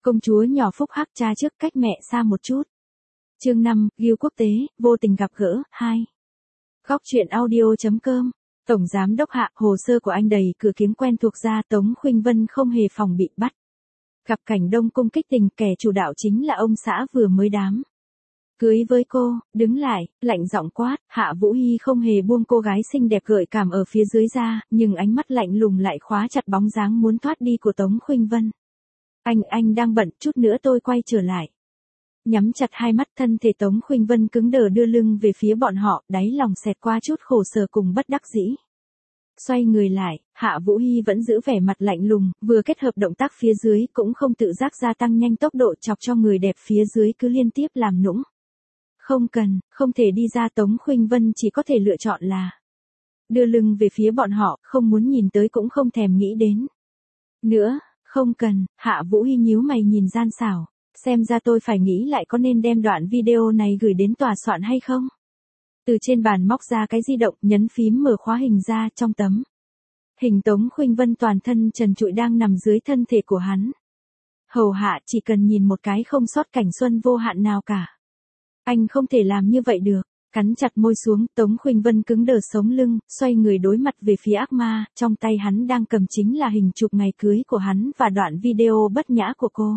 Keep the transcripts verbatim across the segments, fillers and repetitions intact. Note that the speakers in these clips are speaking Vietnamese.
Công chúa nhỏ phúc hắc cha trước cách mẹ xa một chút. Chương năm, Ghiêu quốc tế, vô tình gặp gỡ, hai. Góc truyện audio chấm com. Tổng giám đốc Hạ, hồ sơ của anh đầy cửa kiếng quen thuộc ra, Tống Khuynh Vân không hề phòng bị bắt. Gặp cảnh đông cung kích tình, kẻ chủ đạo chính là ông xã vừa mới đám cưới với cô, đứng lại, lạnh giọng quát. Hạ Vũ Hy không hề buông cô gái xinh đẹp gợi cảm ở phía dưới ra, nhưng ánh mắt lạnh lùng lại khóa chặt bóng dáng muốn thoát đi của Tống Khuynh Vân. Anh, anh đang bận, chút nữa tôi quay trở lại. Nhắm chặt hai mắt, thân thể Tống Khuynh Vân cứng đờ đưa lưng về phía bọn họ, đáy lòng xẹt qua chút khổ sở cùng bất đắc dĩ. Xoay người lại, Hạ Vũ Hy vẫn giữ vẻ mặt lạnh lùng, vừa kết hợp động tác phía dưới cũng không tự giác gia tăng nhanh tốc độ chọc cho người đẹp phía dưới cứ liên tiếp làm nũng. Không cần, không thể đi ra. Tống Khuynh Vân chỉ có thể lựa chọn là đưa lưng về phía bọn họ, không muốn nhìn tới cũng không thèm nghĩ đến. Nữa, không cần. Hạ Vũ Hy nhíu mày nhìn gian xảo. Xem ra tôi phải nghĩ lại có nên đem đoạn video này gửi đến tòa soạn hay không. Từ trên bàn móc ra cái di động, nhấn phím mở khóa hình ra. Trong tấm hình Tống Khuynh Vân toàn thân trần trụi đang nằm dưới thân thể của hắn. Hầu hạ chỉ cần nhìn một cái không sót cảnh xuân vô hạn nào cả. Anh không thể làm như vậy được. Cắn chặt môi xuống, Tống Khuynh Vân cứng đờ sống lưng, xoay người đối mặt về phía ác ma, trong tay hắn đang cầm chính là hình chụp ngày cưới của hắn và đoạn video bất nhã của cô.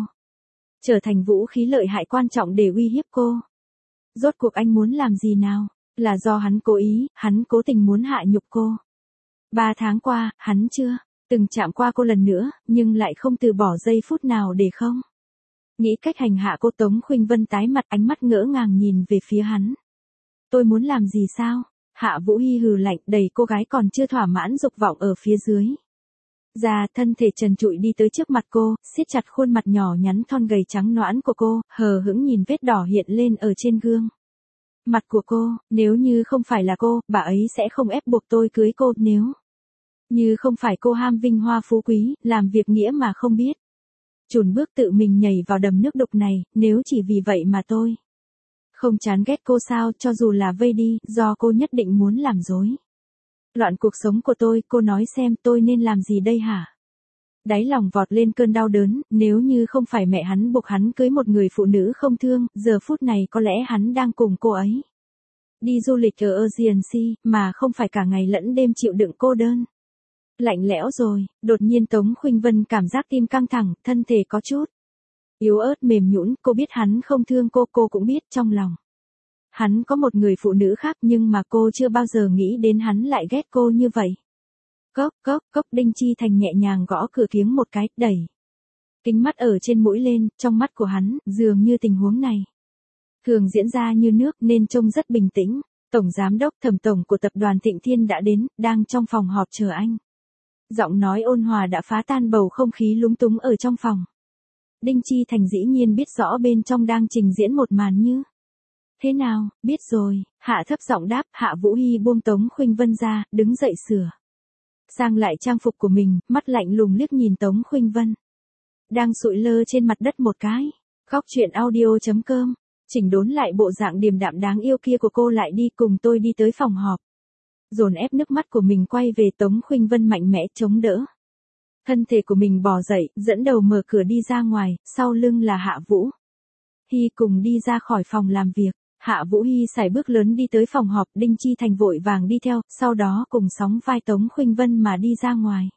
Trở thành vũ khí lợi hại quan trọng để uy hiếp cô. Rốt cuộc anh muốn làm gì nào? Là do hắn cố ý, hắn cố tình muốn hạ nhục cô. Ba tháng qua, hắn chưa từng chạm qua cô lần nữa, nhưng lại không từ bỏ giây phút nào để không. Nghĩ cách hành hạ cô. Tống Khuynh Vân tái mặt, ánh mắt ngỡ ngàng nhìn về phía hắn. Tôi muốn làm gì sao? Hạ Vũ Hy hừ lạnh, đẩy cô gái còn chưa thỏa mãn dục vọng ở phía dưới ra, thân thể trần trụi đi tới trước mặt cô, siết chặt khuôn mặt nhỏ nhắn thon gầy trắng nõn của cô, hờ hững nhìn vết đỏ hiện lên ở trên gương mặt của cô. Nếu như không phải là cô, bà ấy sẽ không ép buộc tôi cưới cô. Nếu như không phải cô ham vinh hoa phú quý, làm việc nghĩa mà không biết, chùn bước tự mình nhảy vào đầm nước đục này, nếu chỉ vì vậy mà tôi không chán ghét cô sao? Cho dù là vây đi, do cô nhất định muốn làm rối loạn cuộc sống của tôi. Cô nói xem tôi nên làm gì đây hả? Đáy lòng vọt lên cơn đau đớn, nếu như không phải mẹ hắn buộc hắn cưới một người phụ nữ không thương, giờ phút này có lẽ hắn đang cùng cô ấy đi du lịch ở Ocean Sea, mà không phải cả ngày lẫn đêm chịu đựng cô đơn. Lạnh lẽo rồi. Đột nhiên Tống Khuynh Vân cảm giác tim căng thẳng, thân thể có chút yếu ớt mềm nhũn. Cô biết hắn không thương cô, cô cũng biết trong lòng hắn có một người phụ nữ khác, nhưng mà cô chưa bao giờ nghĩ đến hắn lại ghét cô như vậy. Cốc, cốc, cốc. Đinh Chi Thành nhẹ nhàng gõ cửa kiếng một cái, đẩy kính mắt ở trên mũi lên. Trong mắt của hắn, dường như tình huống này thường diễn ra như nước nên trông rất bình tĩnh. Tổng giám đốc Thẩm tổng của tập đoàn Thịnh Thiên đã đến, đang trong phòng họp chờ anh. Giọng nói ôn hòa đã phá tan bầu không khí lúng túng ở trong phòng. Đinh Chi Thành dĩ nhiên biết rõ bên trong đang trình diễn một màn như thế nào. Biết rồi. Hạ thấp giọng đáp. Hạ Vũ Hy buông Tống Khuynh Vân ra, đứng dậy sửa sang lại trang phục của mình, mắt lạnh lùng liếc nhìn Tống Khuynh Vân đang sụi lơ trên mặt đất một cái. Góc truyện audio chấm com. Chỉnh đốn lại bộ dạng điềm đạm đáng yêu kia của cô lại đi, cùng tôi đi tới phòng họp. Dồn ép nước mắt của mình quay về. Tống Khuynh Vân mạnh mẽ chống đỡ thân thể của mình bò dậy, dẫn đầu mở cửa đi ra ngoài, sau lưng là Hạ Vũ Hy cùng đi ra khỏi phòng làm việc. Hạ Vũ Hy sải bước lớn đi tới phòng họp, Đinh Chi Thành vội vàng đi theo, sau đó cùng sóng vai Tống Khuynh Vân mà đi ra ngoài.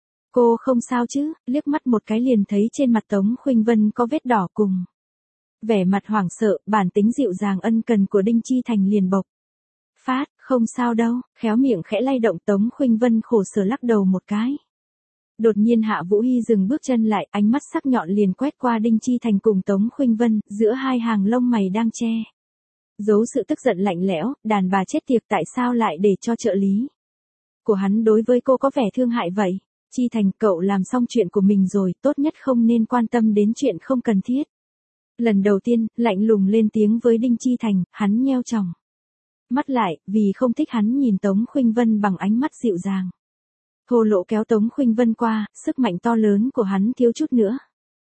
Cô không sao chứ? Liếc mắt một cái liền thấy trên mặt Tống Khuynh Vân có vết đỏ cùng vẻ mặt hoảng sợ. Bản tính dịu dàng ân cần của Đinh Chi Thành liền bộc phát. Không sao đâu. Khéo miệng khẽ lay động. Tống Khuynh Vân khổ sở lắc đầu một cái. Đột nhiên Hạ Vũ Hy dừng bước chân lại, ánh mắt sắc nhọn liền quét qua Đinh Chi Thành cùng Tống Khuynh Vân, giữa hai hàng lông mày đang che giấu sự tức giận lạnh lẽo. Đàn bà chết tiệt, tại sao lại để cho trợ lý của hắn đối với cô có vẻ thương hại vậy? Chi Thành, cậu làm xong chuyện của mình rồi, tốt nhất không nên quan tâm đến chuyện không cần thiết. Lần đầu tiên, lạnh lùng lên tiếng với Đinh Chi Thành, hắn nheo tròng mắt lại, vì không thích hắn nhìn Tống Khuynh Vân bằng ánh mắt dịu dàng. Thô lỗ kéo Tống Khuynh Vân qua, sức mạnh to lớn của hắn thiếu chút nữa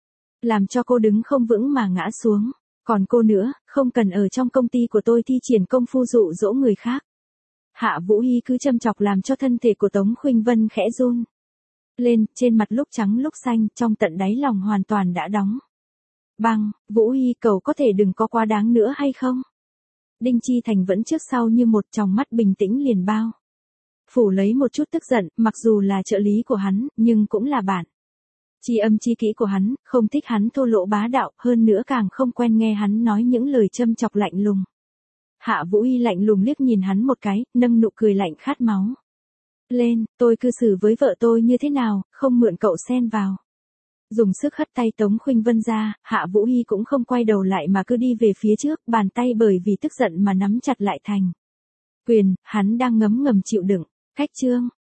làm cho cô đứng không vững mà ngã xuống. Còn cô nữa, không cần ở trong công ty của tôi thi triển công phu dụ dỗ người khác. Hạ Vũ Hy cứ châm chọc làm cho thân thể của Tống Khuynh Vân khẽ run lên, trên mặt lúc trắng lúc xanh, trong tận đáy lòng hoàn toàn đã đóng Băng, Vũ Hy cậu có thể đừng có quá đáng nữa hay không? Đinh Chi Thành vẫn trước sau như một tròng mắt bình tĩnh liền bao. Phủ lấy một chút tức giận, mặc dù là trợ lý của hắn, nhưng cũng là bạn. Chi âm chi kỹ của hắn, không thích hắn thô lỗ bá đạo, hơn nữa càng không quen nghe hắn nói những lời châm chọc lạnh lùng. Hạ Vũ Hy lạnh lùng liếc nhìn hắn một cái, nâng nụ cười lạnh khát máu. Lên, tôi cư xử với vợ tôi như thế nào, không mượn cậu xen vào. Dùng sức hất tay Tống Khuynh Vân ra, Hạ Vũ Hy cũng không quay đầu lại mà cứ đi về phía trước, bàn tay bởi vì tức giận mà nắm chặt lại thành quyền, hắn đang ngấm ngầm chịu đựng. Cách chương